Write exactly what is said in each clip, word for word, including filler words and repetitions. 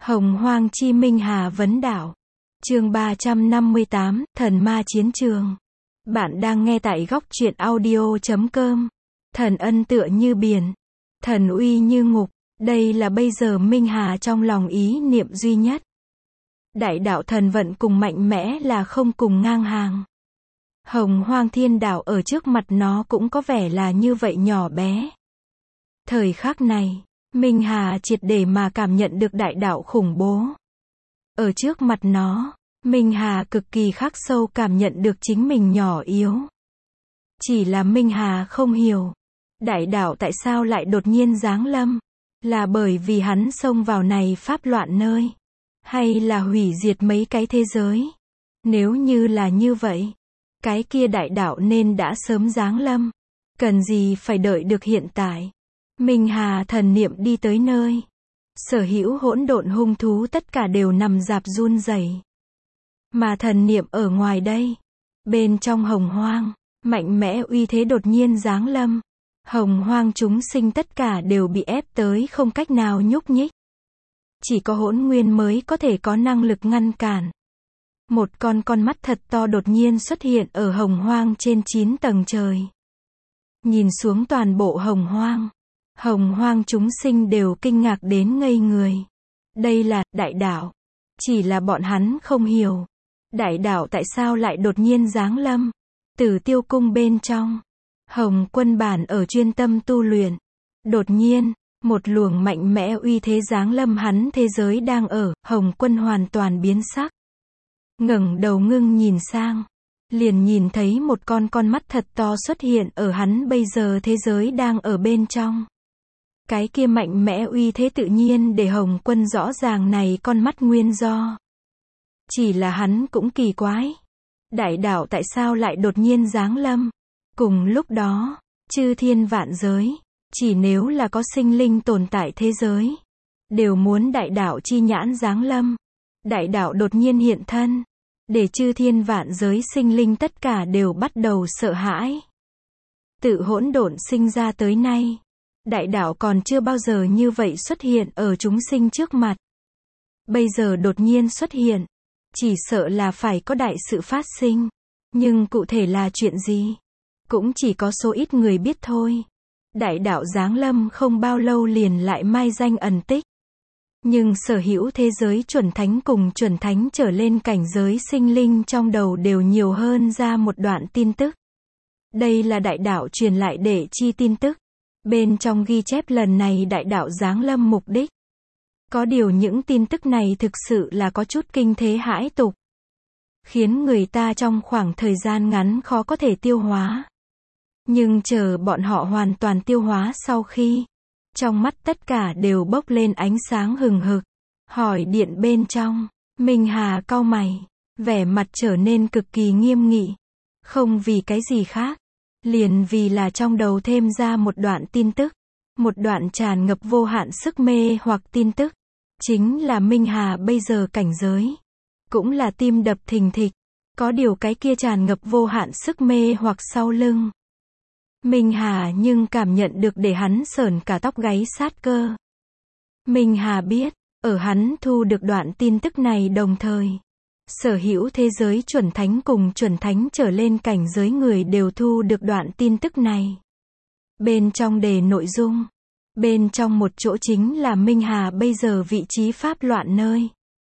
Hồng Hoang chi Minh Hà vấn đảo. Chương ba trăm năm mươi tám, Thần Ma Chiến Trường. Bạn đang nghe tại góc truyện audio chấm com. Thần ân tựa như biển, thần uy như ngục, đây là bây giờ Minh Hà trong lòng ý niệm duy nhất. Đại đạo thần vận cùng mạnh mẽ là không cùng ngang hàng. Hồng Hoang thiên đạo ở trước mặt nó cũng có vẻ là như vậy nhỏ bé. Thời khắc này, Minh Hà triệt để mà cảm nhận được đại đạo khủng bố. Ở trước mặt nó, Minh Hà cực kỳ khắc sâu cảm nhận được chính mình nhỏ yếu. Chỉ là Minh Hà không hiểu, đại đạo tại sao lại đột nhiên giáng lâm? Là bởi vì hắn xông vào này pháp loạn nơi? Hay là hủy diệt mấy cái thế giới? Nếu như là như vậy, cái kia đại đạo nên đã sớm giáng lâm. Cần gì phải đợi được hiện tại? Minh Hà thần niệm đi tới nơi. Sở hữu hỗn độn hung thú tất cả đều nằm rạp run rẩy. Mà thần niệm ở ngoài đây, bên trong hồng hoang, mạnh mẽ uy thế đột nhiên giáng lâm. Hồng hoang chúng sinh tất cả đều bị ép tới không cách nào nhúc nhích. Chỉ có hỗn nguyên mới có thể có năng lực ngăn cản. Một con con mắt thật to đột nhiên xuất hiện ở hồng hoang trên chín tầng trời. Nhìn xuống toàn bộ hồng hoang, hồng hoang chúng sinh đều kinh ngạc đến ngây người. Đây là đại đạo. Chỉ là bọn hắn không hiểu, đại đạo tại sao lại đột nhiên giáng lâm. Từ tiêu cung bên trong, Hồng Quân bản ở chuyên tâm tu luyện. Đột nhiên, một luồng mạnh mẽ uy thế giáng lâm hắn thế giới đang ở, Hồng Quân hoàn toàn biến sắc. Ngẩng đầu ngưng nhìn sang, liền nhìn thấy một con con mắt thật to xuất hiện ở hắn bây giờ thế giới đang ở bên trong. Cái kia mạnh mẽ uy thế tự nhiên để Hồng Quân rõ ràng này con mắt nguyên do. Chỉ là hắn cũng kỳ quái, đại đạo tại sao lại đột nhiên giáng lâm? Cùng lúc đó, chư thiên vạn giới, chỉ nếu là có sinh linh tồn tại thế giới, đều muốn đại đạo chi nhãn giáng lâm. Đại đạo đột nhiên hiện thân, để chư thiên vạn giới sinh linh tất cả đều bắt đầu sợ hãi. Tự hỗn độn sinh ra tới nay, đại đạo còn chưa bao giờ như vậy xuất hiện ở chúng sinh trước mặt. Bây giờ đột nhiên xuất hiện, chỉ sợ là phải có đại sự phát sinh. Nhưng cụ thể là chuyện gì? Cũng chỉ có số ít người biết thôi. Đại đạo giáng lâm không bao lâu liền lại mai danh ẩn tích. Nhưng sở hữu thế giới chuẩn thánh cùng chuẩn thánh trở lên cảnh giới sinh linh trong đầu đều nhiều hơn ra một đoạn tin tức. Đây là đại đạo truyền lại để chi tin tức. Bên trong ghi chép lần này đại đạo giáng lâm mục đích. Có điều những tin tức này thực sự là có chút kinh thế hãi tục, khiến người ta trong khoảng thời gian ngắn khó có thể tiêu hóa. Nhưng chờ bọn họ hoàn toàn tiêu hóa sau khi, trong mắt tất cả đều bốc lên ánh sáng hừng hực. Hỏi điện bên trong, Minh Hà cau mày, vẻ mặt trở nên cực kỳ nghiêm nghị. Không vì cái gì khác, liền vì là trong đầu thêm ra một đoạn tin tức. Một đoạn tràn ngập vô hạn sức mê hoặc tin tức. Chính là Minh Hà bây giờ cảnh giới. Cũng là tim đập thình thịch. Có điều cái kia tràn ngập vô hạn sức mê hoặc sau lưng. Minh Hà nhưng cảm nhận được để hắn sởn cả tóc gáy sát cơ. Minh Hà biết, ở hắn thu được đoạn tin tức này đồng thời, sở hữu thế giới chuẩn thánh cùng chuẩn thánh trở lên cảnh giới người đều thu được đoạn tin tức này. Bên trong đề nội dung, bên trong một chỗ chính là Minh Hà bây giờ vị trí pháp loạn nơi.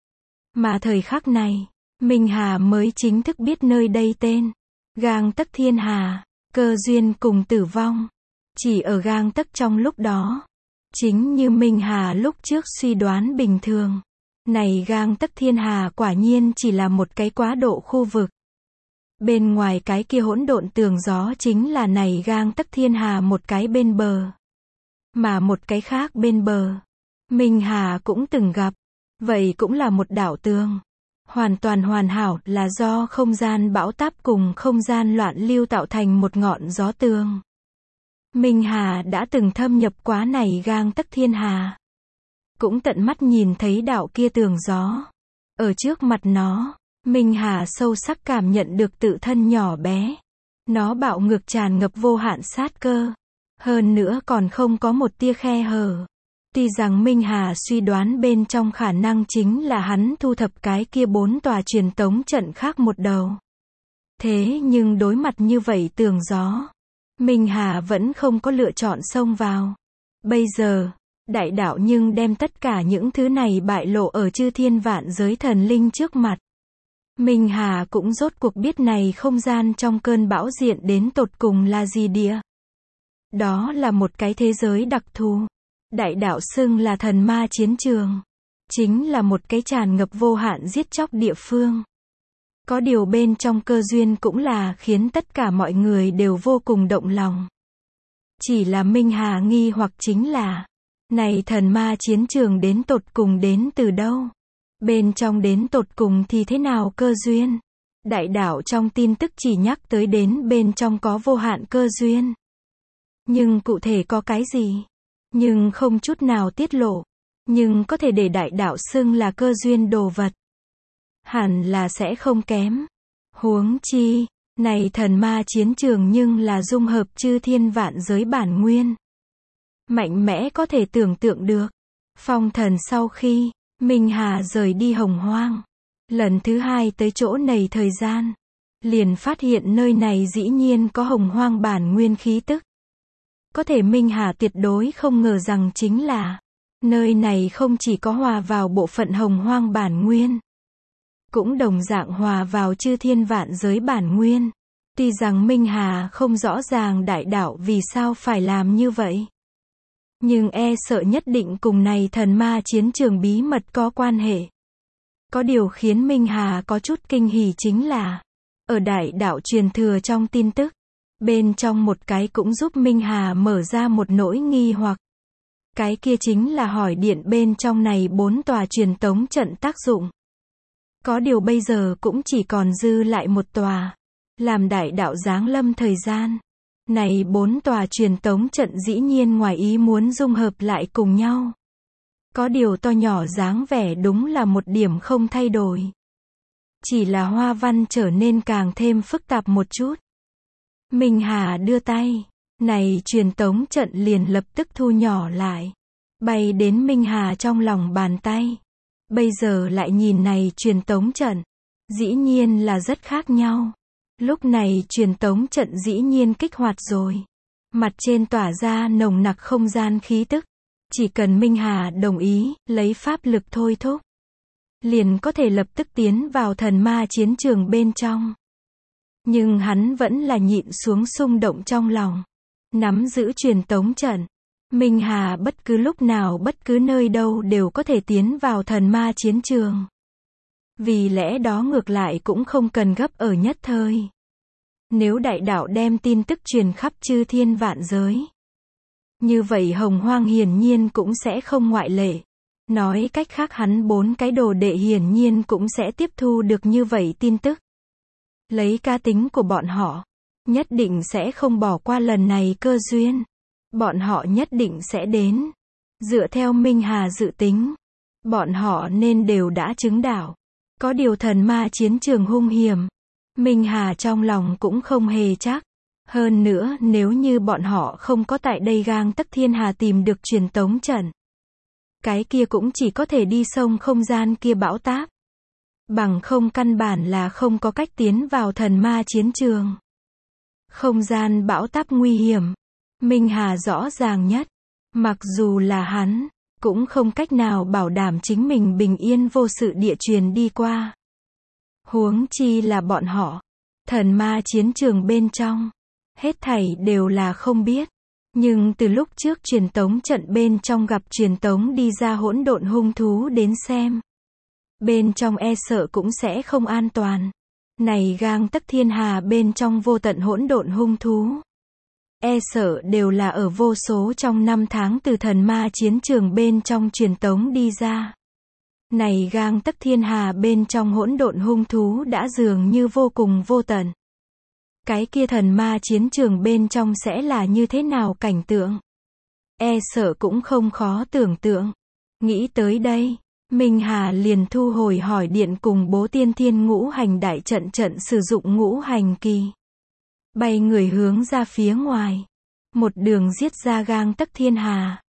Mà thời khắc này, Minh Hà mới chính thức biết nơi đây tên. Gang tấc thiên hà, cơ duyên cùng tử vong. Chỉ ở gang tấc trong lúc đó. Chính như Minh Hà lúc trước suy đoán bình thường. Này gang tấc thiên hà quả nhiên chỉ là một cái quá độ khu vực. Bên ngoài cái kia hỗn độn tường gió chính là này gang tấc thiên hà một cái bên bờ. Mà một cái khác bên bờ, Minh Hà cũng từng gặp. Vậy cũng là một đảo tường. Hoàn toàn hoàn hảo là do không gian bão táp cùng không gian loạn lưu tạo thành một ngọn gió tường. Minh Hà đã từng thâm nhập quá này gang tấc thiên hà. Cũng tận mắt nhìn thấy đảo kia tường gió. Ở trước mặt nó, Minh Hà sâu sắc cảm nhận được tự thân nhỏ bé. Nó bạo ngược tràn ngập vô hạn sát cơ. Hơn nữa còn không có một tia khe hở. Tuy rằng Minh Hà suy đoán bên trong khả năng chính là hắn thu thập cái kia bốn tòa truyền tống trận khác một đầu. Thế nhưng đối mặt như vậy tường gió, Minh Hà vẫn không có lựa chọn xông vào. Bây giờ, đại đạo nhưng đem tất cả những thứ này bại lộ ở chư thiên vạn giới thần linh trước mặt. Minh Hà cũng rốt cuộc biết này không gian trong cơn bão diện đến tột cùng là gì địa. Đó là một cái thế giới đặc thù. Đại đạo xưng là thần ma chiến trường. Chính là một cái tràn ngập vô hạn giết chóc địa phương. Có điều bên trong cơ duyên cũng là khiến tất cả mọi người đều vô cùng động lòng. Chỉ là Minh Hà nghi hoặc chính là, này thần ma chiến trường đến tột cùng đến từ đâu? Bên trong đến tột cùng thì thế nào cơ duyên? Đại đạo trong tin tức chỉ nhắc tới đến bên trong có vô hạn cơ duyên. Nhưng cụ thể có cái gì? Nhưng không chút nào tiết lộ. Nhưng có thể để đại đạo xưng là cơ duyên đồ vật. Hẳn là sẽ không kém. Huống chi, này thần ma chiến trường nhưng là dung hợp chư thiên vạn giới bản nguyên. Mạnh mẽ có thể tưởng tượng được. Phong thần sau khi Minh Hà rời đi Hồng Hoang, lần thứ hai tới chỗ này thời gian, liền phát hiện nơi này dĩ nhiên có Hồng Hoang bản nguyên khí tức. Có thể Minh Hà tuyệt đối không ngờ rằng chính là, nơi này không chỉ có hòa vào bộ phận Hồng Hoang bản nguyên, cũng đồng dạng hòa vào chư thiên vạn giới bản nguyên. Tuy rằng Minh Hà không rõ ràng đại đạo vì sao phải làm như vậy, nhưng e sợ nhất định cùng này thần ma chiến trường bí mật có quan hệ. Có điều khiến Minh Hà có chút kinh hỉ chính là, ở đại đạo truyền thừa trong tin tức, bên trong một cái cũng giúp Minh Hà mở ra một nỗi nghi hoặc. Cái kia chính là hỏi điện bên trong này bốn tòa truyền tống trận tác dụng. Có điều bây giờ cũng chỉ còn dư lại một tòa. Làm đại đạo giáng lâm thời gian. Này bốn tòa truyền tống trận dĩ nhiên ngoài ý muốn dung hợp lại cùng nhau. Có điều to nhỏ dáng vẻ đúng là một điểm không thay đổi. Chỉ là hoa văn trở nên càng thêm phức tạp một chút. Minh Hà đưa tay. Này truyền tống trận liền lập tức thu nhỏ lại. Bay đến Minh Hà trong lòng bàn tay. Bây giờ lại nhìn này truyền tống trận. Dĩ nhiên là rất khác nhau. Lúc này truyền tống trận dĩ nhiên kích hoạt rồi. Mặt trên tỏa ra nồng nặc không gian khí tức. Chỉ cần Minh Hà đồng ý, lấy pháp lực thôi thúc, liền có thể lập tức tiến vào thần ma chiến trường bên trong. Nhưng hắn vẫn là nhịn xuống xung động trong lòng. Nắm giữ truyền tống trận. Minh Hà bất cứ lúc nào bất cứ nơi đâu đều có thể tiến vào thần ma chiến trường. Vì lẽ đó ngược lại cũng không cần gấp ở nhất thời. Nếu đại đạo đem tin tức truyền khắp chư thiên vạn giới, như vậy Hồng Hoang hiển nhiên cũng sẽ không ngoại lệ. Nói cách khác hắn bốn cái đồ đệ hiển nhiên cũng sẽ tiếp thu được như vậy tin tức. Lấy cá tính của bọn họ, nhất định sẽ không bỏ qua lần này cơ duyên. Bọn họ nhất định sẽ đến. Dựa theo Minh Hà dự tính, bọn họ nên đều đã chứng đạo. Có điều thần ma chiến trường hung hiểm, Minh Hà trong lòng cũng không hề chắc. Hơn nữa nếu như bọn họ không có tại đây gang tấc thiên hà tìm được truyền tống trận, cái kia cũng chỉ có thể đi sông không gian kia bão táp. Bằng không căn bản là không có cách tiến vào thần ma chiến trường. Không gian bão táp nguy hiểm, Minh Hà rõ ràng nhất. Mặc dù là hắn, cũng không cách nào bảo đảm chính mình bình yên vô sự địa truyền đi qua. Huống chi là bọn họ. Thần ma chiến trường bên trong, hết thảy đều là không biết. Nhưng từ lúc trước truyền tống trận bên trong gặp truyền tống đi ra hỗn độn hung thú đến xem, bên trong e sợ cũng sẽ không an toàn. Này gang tấc thiên hà bên trong vô tận hỗn độn hung thú, e sợ đều là ở vô số trong năm tháng từ thần ma chiến trường bên trong truyền tống đi ra. Này gang tấc thiên hà bên trong hỗn độn hung thú đã dường như vô cùng vô tận. Cái kia thần ma chiến trường bên trong sẽ là như thế nào cảnh tượng? E sợ cũng không khó tưởng tượng. Nghĩ tới đây, Minh Hà liền thu hồi hỏi điện cùng bố tiên thiên ngũ hành đại trận trận sử dụng ngũ hành kỳ. Bay người hướng ra phía ngoài. Một đường giết ra gang tấc thiên hà.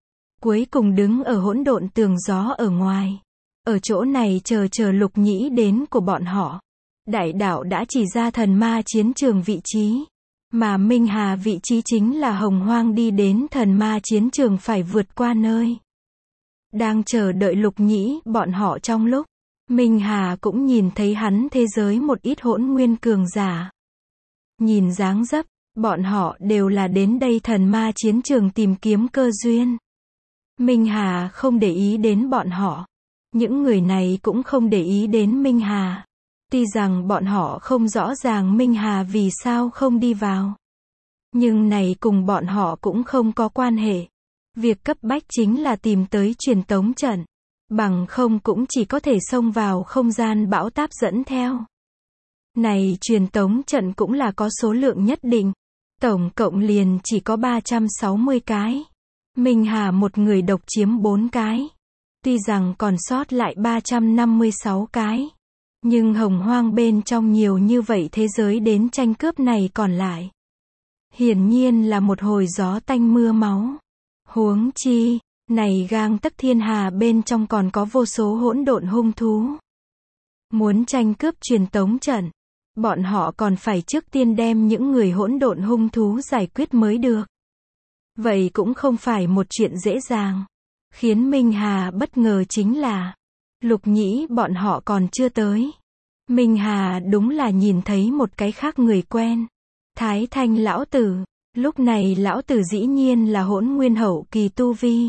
cuối cùng đứng ở hỗn độn tường gió ở ngoài. Ở chỗ này chờ chờ Lục Nhĩ đến của bọn họ. Đại đạo đã chỉ ra thần ma chiến trường vị trí. Mà Minh Hà vị trí chính là Hồng Hoang đi đến thần ma chiến trường phải vượt qua nơi. Đang chờ đợi Lục Nhĩ bọn họ trong lúc. Minh Hà cũng nhìn thấy hắn thế giới một ít hỗn nguyên cường giả. Nhìn dáng dấp, bọn họ đều là đến đây thần ma chiến trường tìm kiếm cơ duyên. Minh Hà không để ý đến bọn họ. Những người này cũng không để ý đến Minh Hà. Tuy rằng bọn họ không rõ ràng Minh Hà vì sao không đi vào. Nhưng này cùng bọn họ cũng không có quan hệ. Việc cấp bách chính là tìm tới truyền tống trận. Bằng không cũng chỉ có thể xông vào không gian bão táp dẫn theo. Này truyền tống trận cũng là có số lượng nhất định. Tổng cộng liền chỉ có ba trăm sáu mươi cái. Minh Hà một người độc chiếm bốn cái. Tuy rằng còn sót lại ba trăm năm mươi sáu cái. Nhưng Hồng Hoang bên trong nhiều như vậy thế giới đến tranh cướp này còn lại. Hiển nhiên là một hồi gió tanh mưa máu. Huống chi, này gang tấc thiên hà bên trong còn có vô số hỗn độn hung thú. Muốn tranh cướp truyền tống trận, bọn họ còn phải trước tiên đem những người hỗn độn hung thú giải quyết mới được. Vậy cũng không phải một chuyện dễ dàng. Khiến Minh Hà bất ngờ chính là Lục Nhĩ bọn họ còn chưa tới. Minh Hà đúng là nhìn thấy một cái khác người quen. Thái Thanh lão tử. Lúc này lão tử dĩ nhiên là hỗn nguyên hậu kỳ tu vi.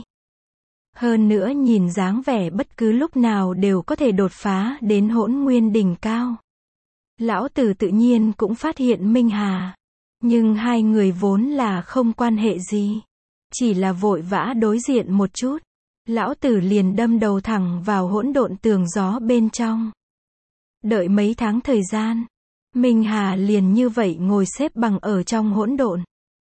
Hơn nữa nhìn dáng vẻ bất cứ lúc nào đều có thể đột phá đến hỗn nguyên đỉnh cao. Lão tử tự nhiên cũng phát hiện Minh Hà. Nhưng hai người vốn là không quan hệ gì. Chỉ là vội vã đối diện một chút. Lão tử liền đâm đầu thẳng vào hỗn độn tường gió bên trong. Đợi mấy tháng thời gian. Minh Hà liền như vậy ngồi xếp bằng ở trong hỗn độn.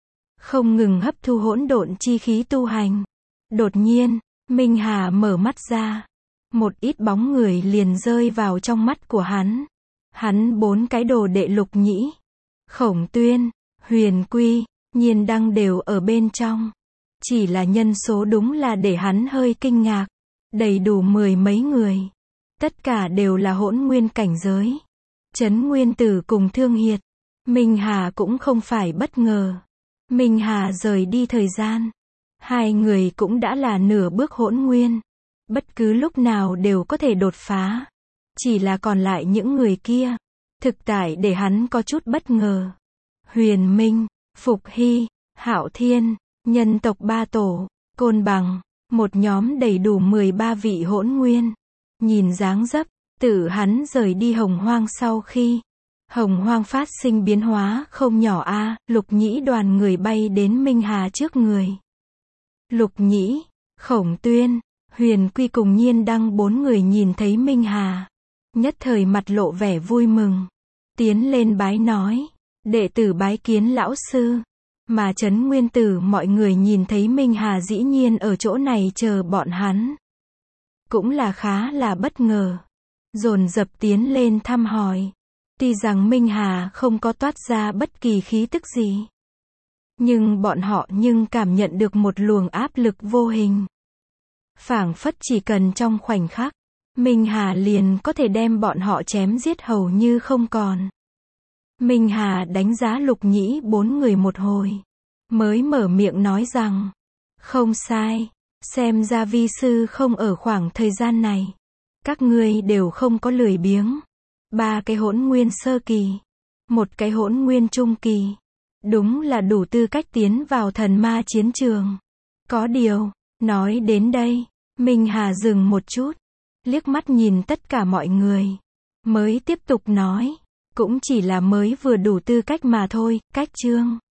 Không ngừng hấp thu hỗn độn chi khí tu hành. Đột nhiên, Minh Hà mở mắt ra. Một ít bóng người liền rơi vào trong mắt của hắn. Hắn bốn cái đồ đệ Lục Nhĩ, Khổng Tuyên, Huyền Quy, Nhiên Đăng đều ở bên trong. Chỉ là nhân số đúng là để hắn hơi kinh ngạc. Đầy đủ mười mấy người. Tất cả đều là hỗn nguyên cảnh giới. Trấn Nguyên Tử cùng Thương Hiệt. Minh Hà cũng không phải bất ngờ. Minh Hà rời đi thời gian. Hai người cũng đã là nửa bước hỗn nguyên. Bất cứ lúc nào đều có thể đột phá. Chỉ là còn lại những người kia. Thực tại để hắn có chút bất ngờ. Huyền Minh, Phục Hy, Hạo Thiên, nhân tộc Ba Tổ, Côn Bằng. Một nhóm đầy đủ mười ba vị hỗn nguyên. Nhìn dáng dấp, tự hắn rời đi Hồng Hoang sau khi. Hồng Hoang phát sinh biến hóa không nhỏ a. À, Lục Nhĩ đoàn người bay đến Minh Hà trước người. Lục Nhĩ, Khổng Tuyên, Huyền Quy cùng Nhiên Đăng bốn người nhìn thấy Minh Hà. Nhất thời mặt lộ vẻ vui mừng. Tiến lên bái nói. Đệ tử bái kiến lão sư. Mà Trấn Nguyên Tử mọi người nhìn thấy Minh Hà dĩ nhiên ở chỗ này chờ bọn hắn. Cũng là khá là bất ngờ. Dồn dập tiến lên thăm hỏi. Tuy rằng Minh Hà không có toát ra bất kỳ khí tức gì. Nhưng bọn họ nhưng cảm nhận được một luồng áp lực vô hình. Phảng phất chỉ cần trong khoảnh khắc, Minh Hà liền có thể đem bọn họ chém giết hầu như không còn. Minh Hà đánh giá Lục Nhĩ bốn người một hồi. Mới mở miệng nói rằng, không sai, xem ra vi sư không ở khoảng thời gian này. Các ngươi đều không có lười biếng. Ba cái hỗn nguyên sơ kỳ. Một cái hỗn nguyên trung kỳ. Đúng là đủ tư cách tiến vào thần ma chiến trường. Có điều, nói đến đây, Minh Hà dừng một chút. Liếc mắt nhìn tất cả mọi người. Mới tiếp tục nói. Cũng chỉ là mới vừa đủ tư cách mà thôi, cách chương.